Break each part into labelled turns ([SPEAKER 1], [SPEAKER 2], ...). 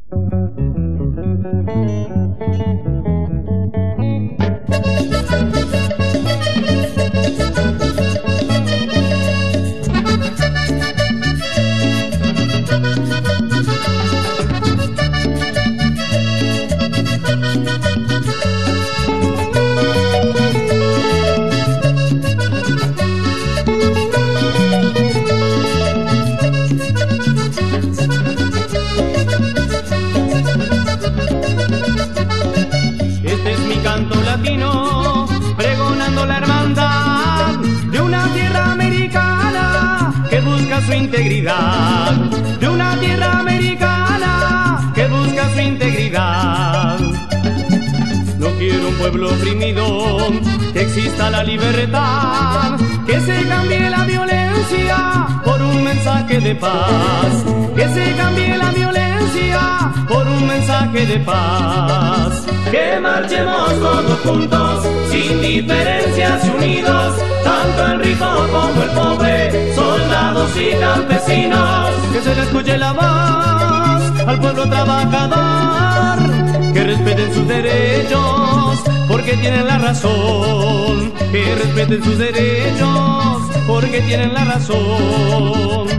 [SPEAKER 1] Pregonando la hermandad de una tierra americana que busca su integridad, de una tierra americana que busca su integridad. No quiero un pueblo oprimido, que exista la libertad, que se cambie la violencia por un mensaje de paz, que se cambie la violencia por un mensaje de paz. Que marchemos todos juntos, sin diferencias y unidos, tanto el rico como el pobre, soldados y campesinos. Que se le escuche la voz al pueblo trabajador, que respeten sus derechos, porque tienen la razón. Que respeten sus derechos, porque tienen la razón.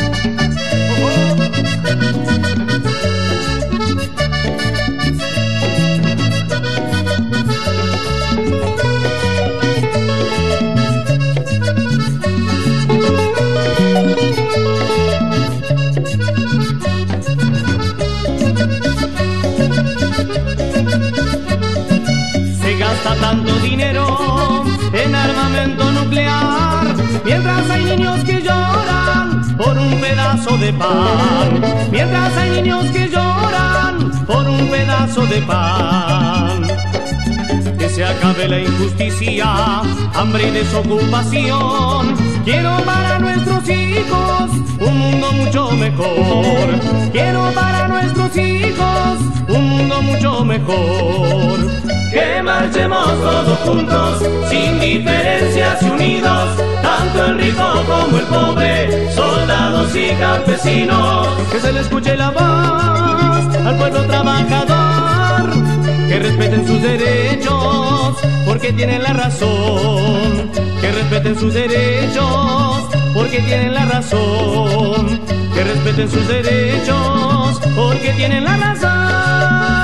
[SPEAKER 1] Tanto dinero en armamento nuclear, mientras hay niños que lloran por un pedazo de pan, mientras hay niños que lloran por un pedazo de pan. Que se acabe la injusticia, hambre y desocupación. Quiero para nuestros hijos un mundo mucho mejor. Quiero para nuestros hijos un mundo mucho mejor. Que marchemos todos juntos, sin diferencias y unidos, tanto el rico como el pobre, soldados y campesinos. Que se le escuche la voz al pueblo trabajador, que respeten sus derechos, porque tienen la razón. Que respeten sus derechos, porque tienen la razón. Que respeten sus derechos, porque tienen la razón.